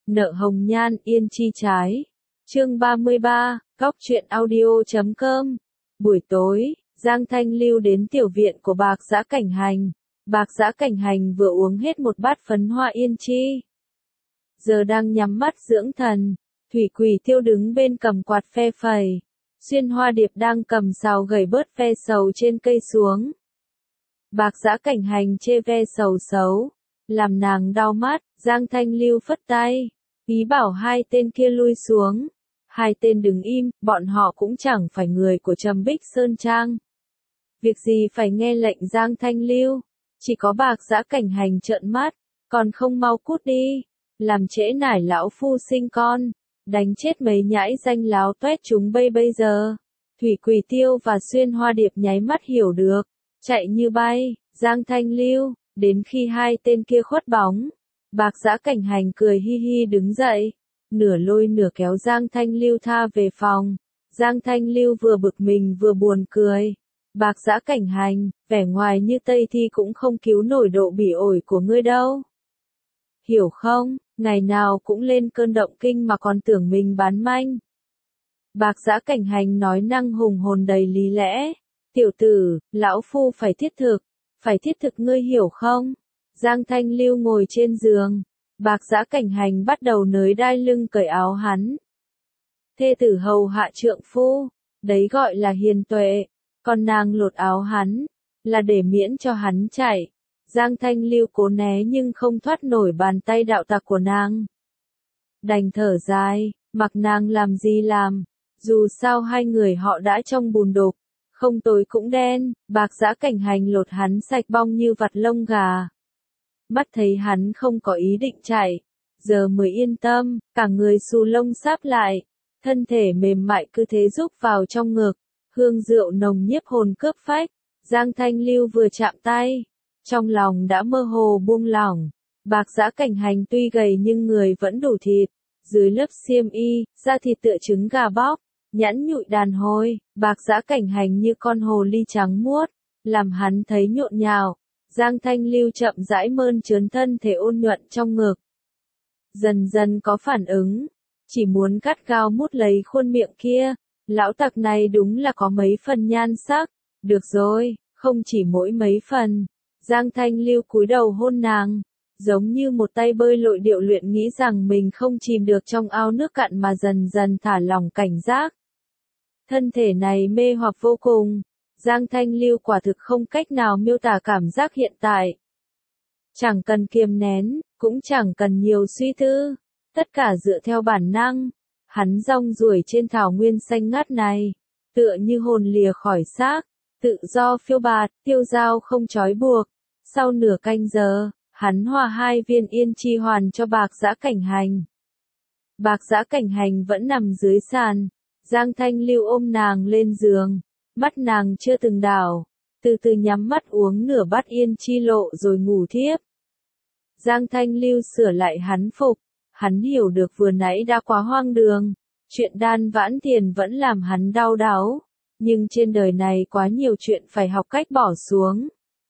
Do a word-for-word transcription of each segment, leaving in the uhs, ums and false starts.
Nợ hồng nhan yên chi trái. Chương ba mươi ba, góc truyện audio.com. Buổi tối, Giang Thanh Lưu đến tiểu viện của Bạc Giã Cảnh Hành. Bạc Giã Cảnh Hành vừa uống hết một bát phấn hoa yên chi. Giờ đang nhắm mắt dưỡng thần. Thủy Quỳ Tiêu đứng bên cầm quạt phe phẩy. Xuyên Hoa Điệp đang cầm sào gẩy bớt ve sầu trên cây xuống. Bạc Giã Cảnh Hành chê ve sầu xấu, làm nàng đau mắt. Giang Thanh Lưu phất tay, ý bảo hai tên kia lui xuống. Hai tên đứng im, bọn họ cũng chẳng phải người của Trầm Bích Sơn Trang. Việc gì phải nghe lệnh Giang Thanh Lưu, chỉ có Bạc Giã Cảnh Hành trợn mắt, còn không mau cút đi, làm trễ nải lão phu sinh con, đánh chết mấy nhãi danh láo toét chúng bây bây giờ. Thủy Quỳ Tiêu và Xuyên Hoa Điệp nháy mắt hiểu được, chạy như bay. Giang Thanh Lưu, đến khi hai tên kia khuất bóng, Bạc Giã Cảnh Hành cười hi hi đứng dậy, nửa lôi nửa kéo Giang Thanh Lưu tha về phòng. Giang Thanh Lưu vừa bực mình vừa buồn cười. Bạc Giã Cảnh Hành, vẻ ngoài như Tây Thi cũng không cứu nổi độ bỉ ổi của ngươi đâu. Hiểu không, ngày nào cũng lên cơn động kinh mà còn tưởng mình bán manh. Bạc Giã Cảnh Hành nói năng hùng hồn đầy lý lẽ. Tiểu tử, lão phu phải thiết thực, phải thiết thực ngươi hiểu không? Giang Thanh Lưu ngồi trên giường. Bạc Giã Cảnh Hành bắt đầu nới đai lưng cởi áo hắn. Thê tử hầu hạ trượng phu, đấy gọi là hiền tuệ. Còn nàng lột áo hắn, là để miễn cho hắn chạy. Giang Thanh Lưu cố né nhưng không thoát nổi bàn tay đạo tặc của nàng. Đành thở dài, mặc nàng làm gì làm. Dù sao hai người họ đã trong bùn đục, không tối cũng đen. Bạc Giã Cảnh Hành lột hắn sạch bong như vặt lông gà. Mắt thấy hắn không có ý định chạy, giờ mới yên tâm, cả người xù lông sáp lại, thân thể mềm mại cứ thế rúc vào trong ngực, hương rượu nồng nhiếp hồn cướp phách. Giang Thanh Lưu vừa chạm tay, trong lòng đã mơ hồ buông lỏng. Bạc Giã Cảnh Hành tuy gầy nhưng người vẫn đủ thịt, dưới lớp xiêm y, da thịt tựa trứng gà bóc, nhẵn nhụi đàn hồi. Bạc Giã Cảnh Hành như con hồ ly trắng muốt, làm hắn thấy nhộn nhạo. Giang Thanh Lưu chậm rãi mơn trớn thân thể ôn nhuận trong ngực. Dần dần có phản ứng, chỉ muốn gắt gao mút lấy khuôn miệng kia. Lão tặc này đúng là có mấy phần nhan sắc. Được rồi, không chỉ mỗi mấy phần. Giang Thanh Lưu cúi đầu hôn nàng, giống như một tay bơi lội điệu luyện nghĩ rằng mình không chìm được trong ao nước cạn mà dần dần thả lỏng cảnh giác. Thân thể này mê hoặc vô cùng. Giang Thanh Lưu quả thực không cách nào miêu tả cảm giác hiện tại. Chẳng cần kiềm nén, cũng chẳng cần nhiều suy tư, tất cả dựa theo bản năng. Hắn rong ruổi trên thảo nguyên xanh ngát này, tựa như hồn lìa khỏi xác, tự do phiêu bạt, tiêu dao không trói buộc. Sau nửa canh giờ, hắn hòa hai viên yên chi hoàn cho Bạc Giã Cảnh Hành. Bạc Giã Cảnh Hành vẫn nằm dưới sàn. Giang Thanh Lưu ôm nàng lên giường. Mắt nàng chưa từng đảo, từ từ nhắm mắt uống nửa bát yên chi lộ rồi ngủ thiếp. Giang Thanh Lưu sửa lại hắn phục, hắn hiểu được vừa nãy đã quá hoang đường, chuyện đan vãn tiền vẫn làm hắn đau đáu, nhưng trên đời này quá nhiều chuyện phải học cách bỏ xuống.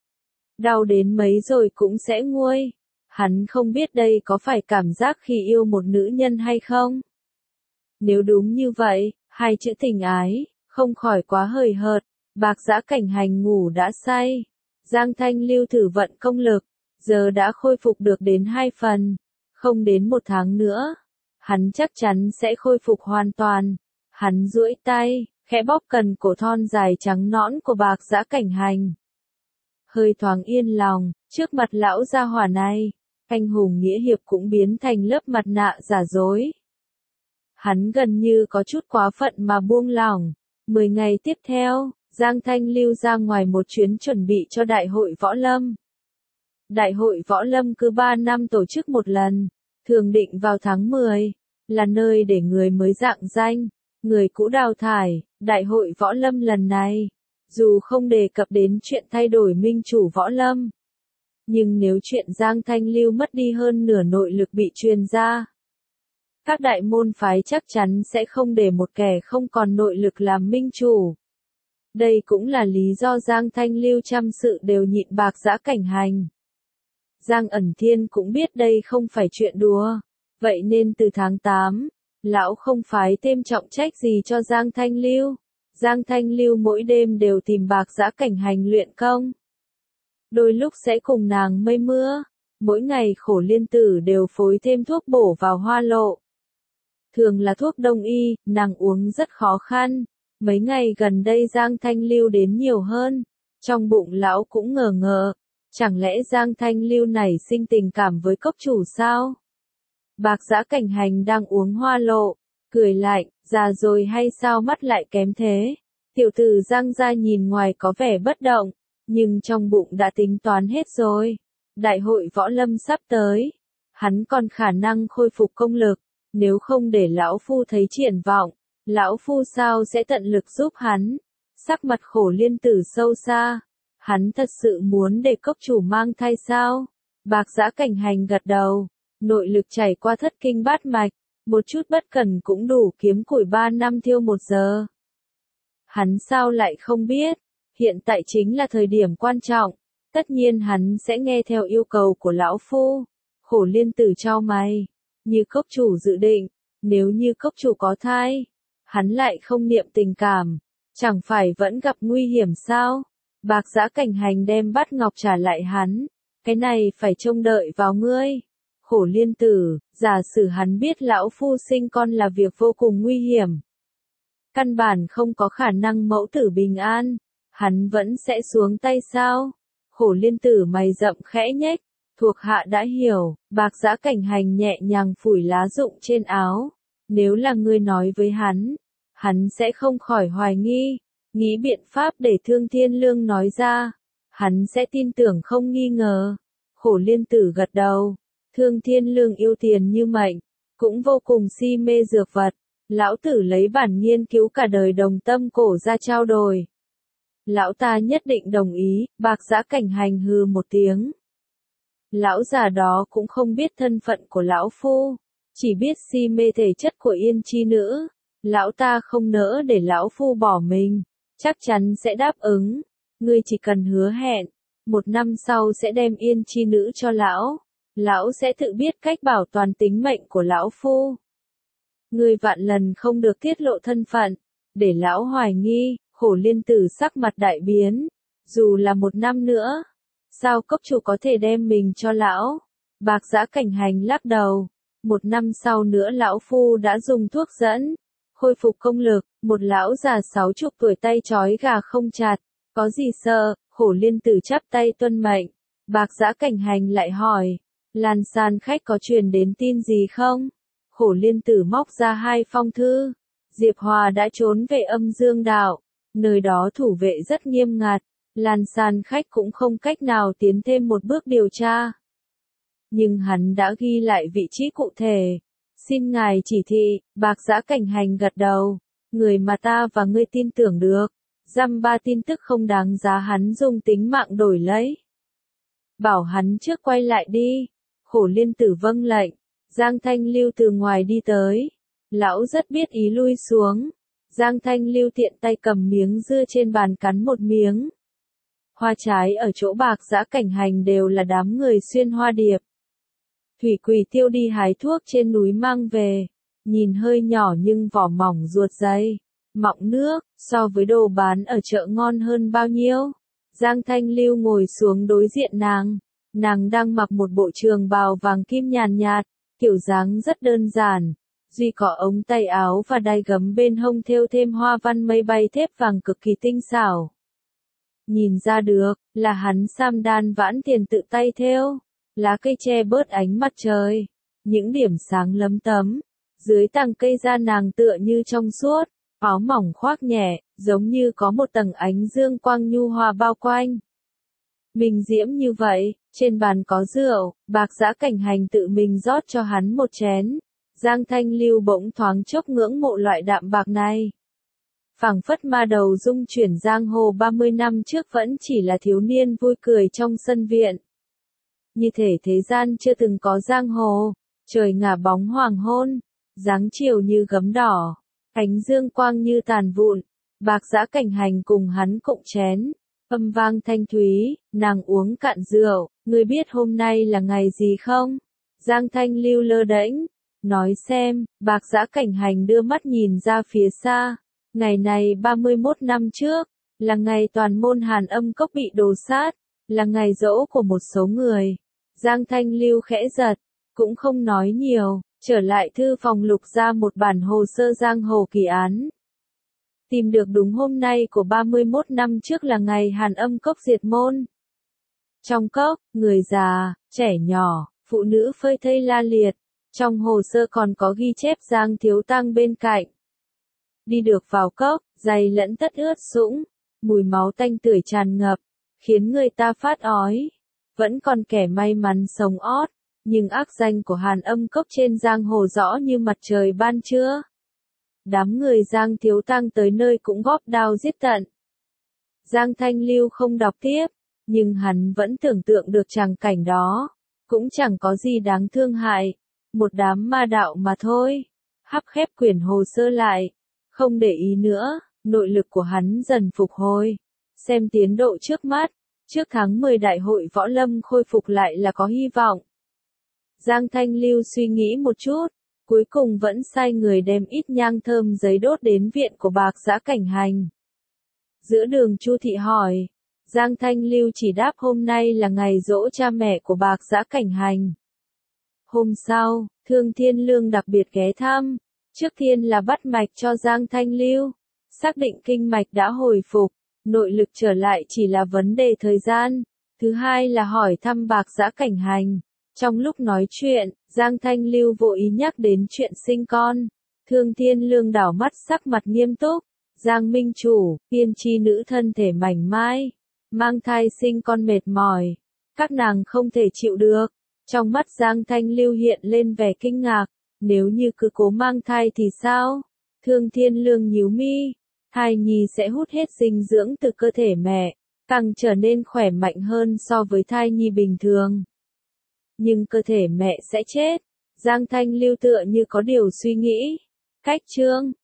Đau đến mấy rồi cũng sẽ nguôi, hắn không biết đây có phải cảm giác khi yêu một nữ nhân hay không. Nếu đúng như vậy, hai chữ tình ái không khỏi quá hời hợt. Bạc Giã Cảnh Hành ngủ đã say. Giang Thanh Lưu thử vận công lực, giờ đã khôi phục được đến hai phần. Không đến một tháng nữa, hắn chắc chắn sẽ khôi phục hoàn toàn. Hắn duỗi tay, khẽ bóp cần cổ thon dài trắng nõn của Bạc Giã Cảnh Hành. Hơi thoáng yên lòng, trước mặt lão gia hỏa này, anh hùng nghĩa hiệp cũng biến thành lớp mặt nạ giả dối. Hắn gần như có chút quá phận mà buông lỏng. Mười ngày tiếp theo, Giang Thanh Lưu ra ngoài một chuyến chuẩn bị cho Đại hội Võ Lâm. Đại hội Võ Lâm cứ ba năm tổ chức một lần, thường định vào tháng mười, là nơi để người mới rạng danh, người cũ đào thải. Đại hội Võ Lâm lần này, dù không đề cập đến chuyện thay đổi minh chủ Võ Lâm, nhưng nếu chuyện Giang Thanh Lưu mất đi hơn nửa nội lực bị truyền ra, các đại môn phái chắc chắn sẽ không để một kẻ không còn nội lực làm minh chủ. Đây cũng là lý do Giang Thanh Lưu trăm sự đều nhịn Bạc Giã Cảnh Hành. Giang Ẩn Thiên cũng biết đây không phải chuyện đùa. Vậy nên từ tháng tám, lão không phái thêm trọng trách gì cho Giang Thanh Lưu. Giang Thanh Lưu mỗi đêm đều tìm Bạc Giã Cảnh Hành luyện công. Đôi lúc sẽ cùng nàng mây mưa. Mỗi ngày Khổ Liên Tử đều phối thêm thuốc bổ vào hoa lộ. Thường là thuốc đông y, nàng uống rất khó khăn. Mấy ngày gần đây Giang Thanh Lưu đến nhiều hơn. Trong bụng lão cũng ngờ ngờ. Chẳng lẽ Giang Thanh Lưu nảy sinh tình cảm với cốc chủ sao? Bạc Giã Cảnh Hành đang uống hoa lộ. Cười lạnh, già rồi hay sao mắt lại kém thế? Tiểu tử Giang gia nhìn ngoài có vẻ bất động. Nhưng trong bụng đã tính toán hết rồi. Đại hội võ lâm sắp tới. Hắn còn khả năng khôi phục công lực. Nếu không để lão phu thấy triển vọng, lão phu sao sẽ tận lực giúp hắn. Sắc mặt Khổ Liên Tử sâu xa. Hắn thật sự muốn để cốc chủ mang thai sao? Bạc Giã Cảnh Hành gật đầu. Nội lực chảy qua thất kinh bát mạch. Một chút bất cần cũng đủ kiếm củi ba năm thiêu một giờ. Hắn sao lại không biết? Hiện tại chính là thời điểm quan trọng. Tất nhiên hắn sẽ nghe theo yêu cầu của lão phu. Khổ Liên Tử chau mày. Như cốc chủ dự định. Nếu như cốc chủ có thai. Hắn lại không niệm tình cảm. Chẳng phải vẫn gặp nguy hiểm sao? Bạc Giã Cảnh Hành đem bát ngọc trả lại hắn. Cái này phải trông đợi vào ngươi. Khổ Liên Tử, giả sử hắn biết lão phu sinh con là việc vô cùng nguy hiểm. Căn bản không có khả năng mẫu tử bình an. Hắn vẫn sẽ xuống tay sao? Khổ Liên Tử mày rậm khẽ nhếch. Thuộc hạ đã hiểu. Bạc Giã Cảnh Hành nhẹ nhàng phủi lá rụng trên áo. Nếu là ngươi nói với hắn, hắn sẽ không khỏi hoài nghi. Nghĩ biện pháp để Thương Thiên Lương nói ra. Hắn sẽ tin tưởng không nghi ngờ. Khổ Liên Tử gật đầu. Thương Thiên Lương yêu tiền như mệnh. Cũng vô cùng si mê dược vật. Lão tử lấy bản nghiên cứu cả đời đồng tâm cổ ra trao đổi. Lão ta nhất định đồng ý. Bạc Giã Cảnh Hành hừ một tiếng. Lão già đó cũng không biết thân phận của lão phu. Chỉ biết si mê thể chất của Yên Chi Nữ. Lão ta không nỡ để lão phu bỏ mình. Chắc chắn sẽ đáp ứng. Ngươi chỉ cần hứa hẹn. Một năm sau sẽ đem Yên Chi Nữ cho lão. Lão sẽ tự biết cách bảo toàn tính mệnh của lão phu. Ngươi vạn lần không được tiết lộ thân phận. Để lão hoài nghi. Khổ Liên Tử sắc mặt đại biến. Dù là một năm nữa. Sao cốc chủ có thể đem mình cho lão? Bạc Giã Cảnh Hành lắc đầu. Một năm sau nữa lão phu đã dùng thuốc dẫn. Khôi phục công lực. Một lão già sáu chục tuổi tay trói gà không chặt. Có gì sợ? Khổ Liên Tử chắp tay tuân mệnh. Bạc Giã Cảnh Hành lại hỏi. Lan San khách có truyền đến tin gì không? Khổ Liên Tử móc ra hai phong thư. Diệp Hòa đã trốn về Âm Dương Đạo. Nơi đó thủ vệ rất nghiêm ngặt. Lan San khách cũng không cách nào tiến thêm một bước điều tra. Nhưng hắn đã ghi lại vị trí cụ thể. Xin ngài chỉ thị. Bạc Giã Cảnh Hành gật đầu. Người mà ta và ngươi tin tưởng được. Dăm ba tin tức không đáng giá hắn dùng tính mạng đổi lấy. Bảo hắn trước quay lại đi. Khổ Liên Tử vâng lệnh. Giang Thanh Lưu từ ngoài đi tới. Lão rất biết ý lui xuống. Giang Thanh Lưu tiện tay cầm miếng dưa trên bàn cắn một miếng. Hoa trái ở chỗ Bạc Giã Cảnh Hành đều là đám người xuyên hoa điệp. Thủy Quỳ Tiêu đi hái thuốc trên núi mang về. Nhìn hơi nhỏ nhưng vỏ mỏng ruột dày. Mọng nước, so với đồ bán ở chợ ngon hơn bao nhiêu. Giang Thanh Lưu ngồi xuống đối diện nàng. Nàng đang mặc một bộ trường bào vàng kim nhàn nhạt, kiểu dáng rất đơn giản. Duy có ống tay áo và đai gấm bên hông thêu thêm hoa văn mây bay thép vàng cực kỳ tinh xảo. Nhìn ra được, là hắn Sam Đan Vãn Tiền tự tay thêu. Lá cây che bớt ánh mặt trời. Những điểm sáng lấm tấm. Dưới tàng cây da nàng tựa như trong suốt. Áo mỏng khoác nhẹ, giống như có một tầng ánh dương quang nhu hòa bao quanh. Mình diễm như vậy, trên bàn có rượu, Bạc Giã Cảnh Hành tự mình rót cho hắn một chén. Giang Thanh Lưu bỗng thoáng chốc ngưỡng mộ loại đạm bạc này. Phảng phất ma đầu dung chuyển giang hồ ba mươi năm trước vẫn chỉ là thiếu niên vui cười trong sân viện. Như thể thế gian chưa từng có giang hồ, trời ngả bóng hoàng hôn, dáng chiều như gấm đỏ, ánh dương quang như tàn vụn. Bạc Giã Cảnh Hành cùng hắn cụng chén. Âm vang thanh thúy, nàng uống cạn rượu. Ngươi biết hôm nay là ngày gì không? Giang Thanh Lưu lơ đễnh. Nói xem, Bạc Giã Cảnh Hành đưa mắt nhìn ra phía xa. Ngày này ba mươi mốt năm trước, là ngày toàn môn Hàn Âm Cốc bị đồ sát, là ngày giỗ của một số người. Giang Thanh Lưu khẽ giật, cũng không nói nhiều, trở lại thư phòng lục ra một bản hồ sơ giang hồ kỳ án. Tìm được đúng hôm nay của ba mươi mốt năm trước là ngày Hàn Âm Cốc diệt môn. Trong cốc, người già, trẻ nhỏ, phụ nữ phơi thây la liệt. Trong hồ sơ còn có ghi chép Giang Thiếu Tăng bên cạnh. Đi được vào cốc, giày lẫn tất ướt sũng, mùi máu tanh tưởi tràn ngập, khiến người ta phát ói. Vẫn còn kẻ may mắn sống ót, nhưng ác danh của Hàn Âm Cốc trên giang hồ rõ như mặt trời ban trưa. Đám người Giang Thiếu Tăng tới nơi cũng góp đao giết tận. Giang Thanh Lưu không đọc tiếp, nhưng hắn vẫn tưởng tượng được tràng cảnh đó, cũng chẳng có gì đáng thương hại, một đám ma đạo mà thôi. Hắp khép quyển hồ sơ lại, không để ý nữa, nội lực của hắn dần phục hồi. Xem tiến độ trước mắt, trước tháng mười đại hội võ lâm khôi phục lại là có hy vọng. Giang Thanh Lưu suy nghĩ một chút, cuối cùng vẫn sai người đem ít nhang thơm giấy đốt đến viện của Bạc Giã Cảnh Hành. Giữa đường Chu Thị hỏi, Giang Thanh Lưu chỉ đáp hôm nay là ngày giỗ cha mẹ của Bạc Giã Cảnh Hành. Hôm sau, Thương Thiên Lương đặc biệt ghé thăm, trước tiên là bắt mạch cho Giang Thanh Lưu, xác định kinh mạch đã hồi phục, nội lực trở lại chỉ là vấn đề thời gian. Thứ hai là hỏi thăm Bạc Giã Cảnh Hành. Trong lúc nói chuyện, Giang Thanh Lưu vô ý nhắc đến chuyện sinh con. Thương Thiên Lương đảo mắt sắc mặt nghiêm túc. Giang Minh Chủ, tiên tri nữ thân thể mảnh mai, mang thai sinh con mệt mỏi, các nàng không thể chịu được. Trong mắt Giang Thanh Lưu hiện lên vẻ kinh ngạc, nếu như cứ cố mang thai thì sao? Thương Thiên Lương nhíu mi, thai nhi sẽ hút hết dinh dưỡng từ cơ thể mẹ, càng trở nên khỏe mạnh hơn so với thai nhi bình thường. Nhưng cơ thể mẹ sẽ chết. Giang Thanh Lưu tựa như có điều suy nghĩ. Cách chương